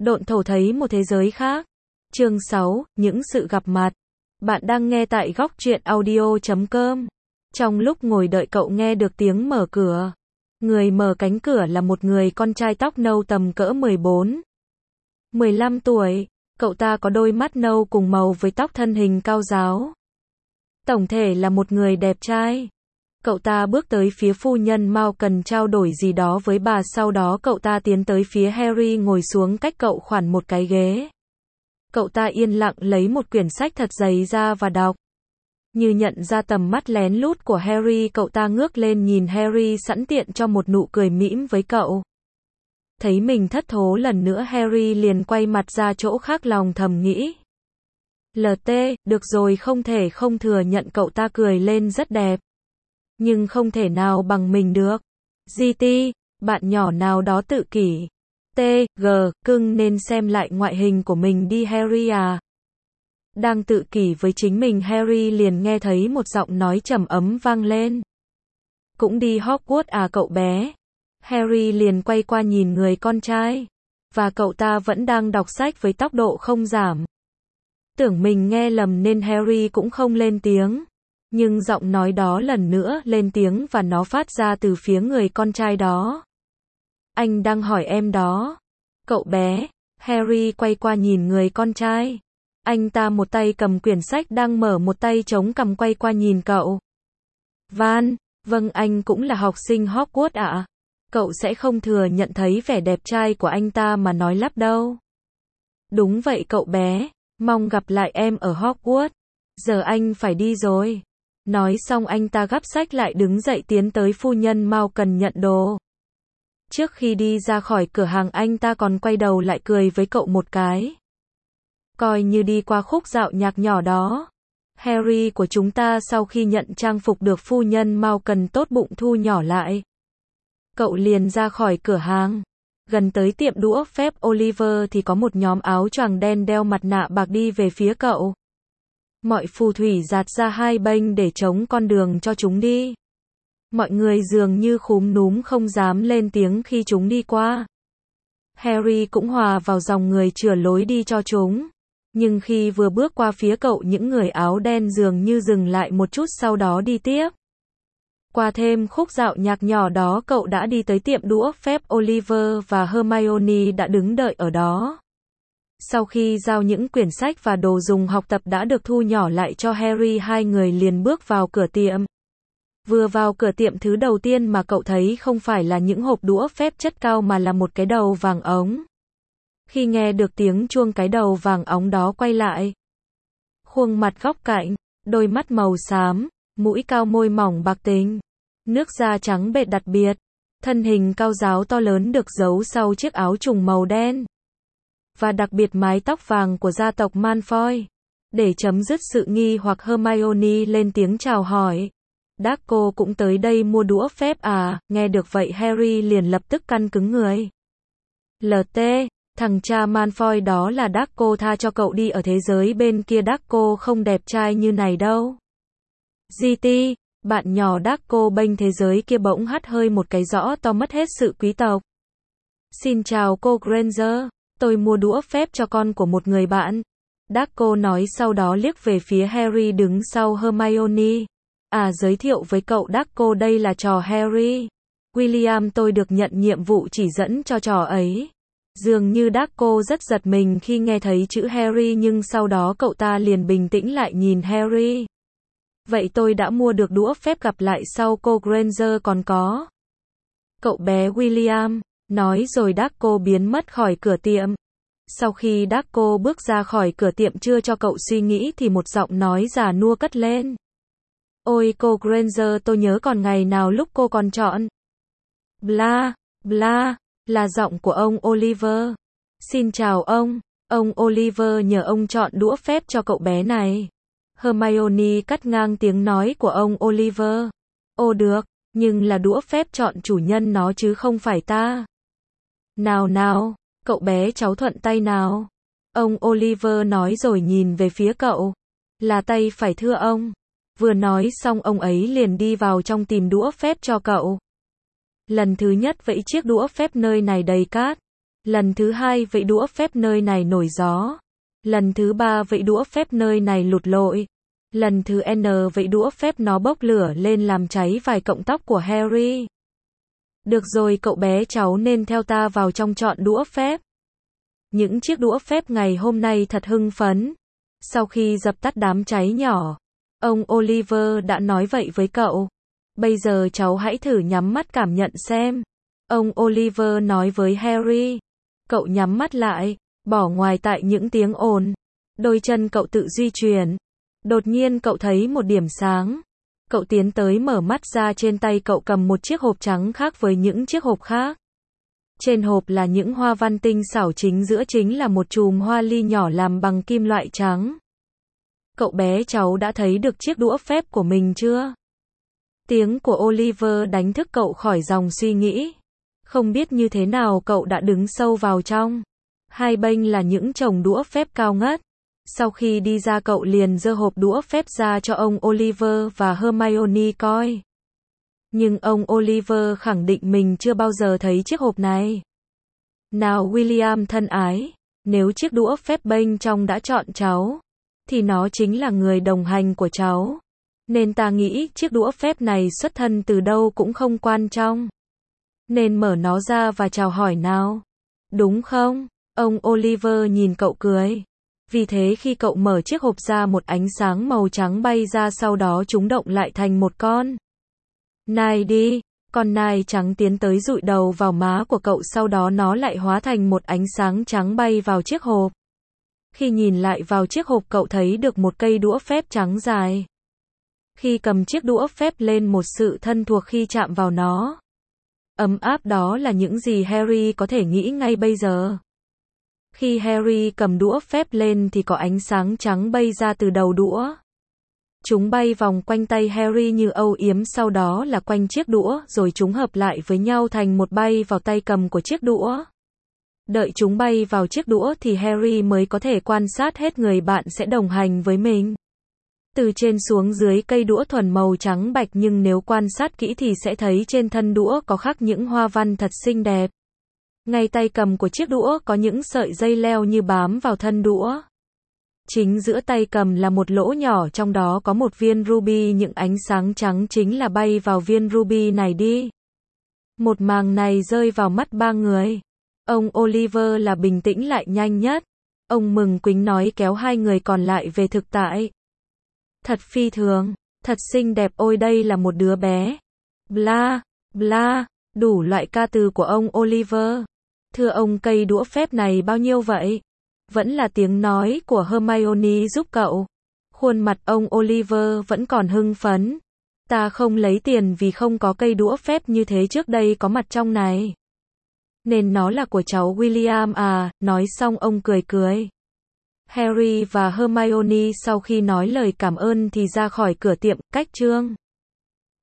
Độn thổ thấy một thế giới khác. Chương 6, những sự gặp mặt. Bạn đang nghe tại góc truyện audio.com. Trong lúc ngồi đợi cậu nghe được tiếng mở cửa. Người mở cánh cửa là một người con trai tóc nâu tầm cỡ 14-15 tuổi. Cậu ta có đôi mắt nâu cùng màu với tóc, thân hình cao ráo. Tổng thể là một người đẹp trai. Cậu ta bước tới phía phu nhân Mao cần trao đổi gì đó với bà, sau đó cậu ta tiến tới phía Harry ngồi xuống cách cậu khoảng một cái ghế. Cậu ta yên lặng lấy một quyển sách thật dày ra và đọc. Như nhận ra tầm mắt lén lút của Harry, cậu ta ngước lên nhìn Harry sẵn tiện cho một nụ cười mỉm với cậu. Thấy mình thất thố lần nữa, Harry liền quay mặt ra chỗ khác, lòng thầm nghĩ. LT, được rồi, không thể không thừa nhận cậu ta cười lên rất đẹp. Nhưng không thể nào bằng mình được. GT, bạn nhỏ nào đó tự kỷ. TG, cưng nên xem lại ngoại hình của mình đi Harry à. Đang tự kỷ với chính mình, Harry liền nghe thấy một giọng nói trầm ấm vang lên. Cũng đi Hogwarts à cậu bé? Harry liền quay qua nhìn người con trai. Và cậu ta vẫn đang đọc sách với tốc độ không giảm. Tưởng mình nghe lầm nên Harry cũng không lên tiếng. Nhưng giọng nói đó lần nữa lên tiếng và nó phát ra từ phía người con trai đó. Anh đang hỏi em đó. Cậu bé. Harry quay qua nhìn người con trai. Anh ta một tay cầm quyển sách đang mở, một tay chống cằm, quay qua nhìn cậu. Van, vâng, anh cũng là học sinh Hogwarts ạ. Cậu sẽ không thừa nhận thấy vẻ đẹp trai của anh ta mà nói lắp đâu. Đúng vậy cậu bé, mong gặp lại em ở Hogwarts. Giờ anh phải đi rồi. Nói xong anh ta gắp sách lại, đứng dậy tiến tới phu nhân Mao cần nhận đồ. Trước khi đi ra khỏi cửa hàng, anh ta còn quay đầu lại cười với cậu một cái. Coi như đi qua khúc dạo nhạc nhỏ đó. Harry của chúng ta sau khi nhận trang phục được phu nhân Mao cần tốt bụng thu nhỏ lại. Cậu liền ra khỏi cửa hàng. Gần tới tiệm đũa phép Oliver thì có một nhóm áo choàng đen đeo mặt nạ bạc đi về phía cậu. Mọi phù thủy dạt ra hai bênh để chống con đường cho chúng đi. Mọi người dường như khúm núm không dám lên tiếng khi chúng đi qua. Harry cũng hòa vào dòng người chừa lối đi cho chúng. Nhưng khi vừa bước qua phía cậu, những người áo đen dường như dừng lại một chút, sau đó đi tiếp. Qua thêm khúc dạo nhạc nhỏ đó, cậu đã đi tới tiệm đũa phép Oliver và Hermione đã đứng đợi ở đó. Sau khi giao những quyển sách và đồ dùng học tập đã được thu nhỏ lại cho Harry, hai người liền bước vào cửa tiệm. Vừa vào cửa tiệm, thứ đầu tiên mà cậu thấy không phải là những hộp đũa phép chất cao mà là một cái đầu vàng ống. Khi nghe được tiếng chuông, cái đầu vàng ống đó quay lại. Khuôn mặt góc cạnh, đôi mắt màu xám, mũi cao, môi mỏng bạc tính, nước da trắng bệt đặc biệt, thân hình cao ráo to lớn được giấu sau chiếc áo trùng màu đen. Và đặc biệt mái tóc vàng của gia tộc Malfoy. Để chấm dứt sự nghi hoặc, Hermione lên tiếng chào hỏi. Draco cũng tới đây mua đũa phép à? Nghe được vậy, Harry liền lập tức căng cứng người. LT, thằng cha Malfoy đó là Draco, tha cho cậu đi, ở thế giới bên kia Draco không đẹp trai như này đâu. GT, bạn nhỏ Draco bênh thế giới kia bỗng hắt hơi một cái rõ to, mất hết sự quý tộc. Xin chào cô Granger, tôi mua đũa phép cho con của một người bạn. Draco nói, sau đó liếc về phía Harry đứng sau Hermione. À, giới thiệu với cậu Draco, đây là trò Harry. William, tôi được nhận nhiệm vụ chỉ dẫn cho trò ấy. Dường như Draco rất giật mình khi nghe thấy chữ Harry, nhưng sau đó cậu ta liền bình tĩnh lại nhìn Harry. Vậy tôi đã mua được đũa phép, gặp lại sau cô Granger. Còn có cậu bé William. Nói rồi Draco biến mất khỏi cửa tiệm. Sau khi Draco bước ra khỏi cửa tiệm, chưa cho cậu suy nghĩ thì một giọng nói già nua cất lên. Ôi cô Granger, tôi nhớ còn ngày nào lúc cô còn chọn. Bla, bla, là giọng của ông Oliver. Xin chào ông Oliver nhờ ông chọn đũa phép cho cậu bé này. Hermione cắt ngang tiếng nói của ông Oliver. Ô được, nhưng là đũa phép chọn chủ nhân nó chứ không phải ta. Nào nào, cậu bé cháu thuận tay nào. Ông Oliver nói rồi nhìn về phía cậu. Là tay phải thưa ông. Vừa nói xong, ông ấy liền đi vào trong tìm đũa phép cho cậu. Lần thứ nhất vẫy chiếc đũa phép nơi này đầy cát. Lần thứ hai vẫy đũa phép nơi này nổi gió. Lần thứ ba vẫy đũa phép nơi này lụt lội. Lần thứ N vẫy đũa phép nó bốc lửa lên làm cháy vài cọng tóc của Harry. Được rồi cậu bé cháu nên theo ta vào trong chọn đũa phép. Những chiếc đũa phép ngày hôm nay thật hưng phấn. Sau khi dập tắt đám cháy nhỏ, ông Oliver đã nói vậy với cậu. Bây giờ cháu hãy thử nhắm mắt cảm nhận xem. Ông Oliver nói với Harry. Cậu nhắm mắt lại, bỏ ngoài tại những tiếng ồn. Đôi chân cậu tự di chuyển. Đột nhiên cậu thấy một điểm sáng. Cậu tiến tới mở mắt ra, trên tay cậu cầm một chiếc hộp trắng khác với những chiếc hộp khác. Trên hộp là những hoa văn tinh xảo, chính giữa chính là một chùm hoa ly nhỏ làm bằng kim loại trắng. Cậu bé cháu đã thấy được chiếc đũa phép của mình chưa? Tiếng của Oliver đánh thức cậu khỏi dòng suy nghĩ. Không biết như thế nào cậu đã đứng sâu vào trong. Hai bên là những chồng đũa phép cao ngất. Sau khi đi ra cậu liền giơ hộp đũa phép ra cho ông Oliver và Hermione coi. Nhưng ông Oliver khẳng định mình chưa bao giờ thấy chiếc hộp này. Nào William thân ái, nếu chiếc đũa phép bên trong đã chọn cháu, thì nó chính là người đồng hành của cháu. Nên ta nghĩ chiếc đũa phép này xuất thân từ đâu cũng không quan trọng. Nên mở nó ra và chào hỏi nào. Đúng không? Ông Oliver nhìn cậu cười. Vì thế khi cậu mở chiếc hộp ra, một ánh sáng màu trắng bay ra, sau đó chúng động lại thành một con nai đi. Con nai trắng tiến tới dụi đầu vào má của cậu, sau đó nó lại hóa thành một ánh sáng trắng bay vào chiếc hộp. Khi nhìn lại vào chiếc hộp cậu thấy được một cây đũa phép trắng dài. Khi cầm chiếc đũa phép lên, một sự thân thuộc khi chạm vào nó. Ấm áp, đó là những gì Harry có thể nghĩ ngay bây giờ. Khi Harry cầm đũa phép lên thì có ánh sáng trắng bay ra từ đầu đũa. Chúng bay vòng quanh tay Harry như âu yếm, sau đó là quanh chiếc đũa, rồi chúng hợp lại với nhau thành một bay vào tay cầm của chiếc đũa. Đợi chúng bay vào chiếc đũa thì Harry mới có thể quan sát hết người bạn sẽ đồng hành với mình. Từ trên xuống dưới cây đũa thuần màu trắng bạch, nhưng nếu quan sát kỹ thì sẽ thấy trên thân đũa có khắc những hoa văn thật xinh đẹp. Ngay tay cầm của chiếc đũa có những sợi dây leo như bám vào thân đũa. Chính giữa tay cầm là một lỗ nhỏ, trong đó có một viên ruby, những ánh sáng trắng chính là bay vào viên ruby này đi. Một màn này rơi vào mắt ba người. Ông Oliver là bình tĩnh lại nhanh nhất. Ông mừng quính nói kéo hai người còn lại về thực tại. Thật phi thường, thật xinh đẹp, ôi đây là một đứa bé. Bla, bla, đủ loại ca từ của ông Oliver. Thưa ông, cây đũa phép này bao nhiêu vậy? Vẫn là tiếng nói của Hermione giúp cậu. Khuôn mặt ông Oliver vẫn còn hưng phấn. Ta không lấy tiền vì không có cây đũa phép như thế trước đây có mặt trong này. Nên nó là của cháu William à, nói xong ông cười cười. Harry và Hermione sau khi nói lời cảm ơn thì ra khỏi cửa tiệm, cách chương.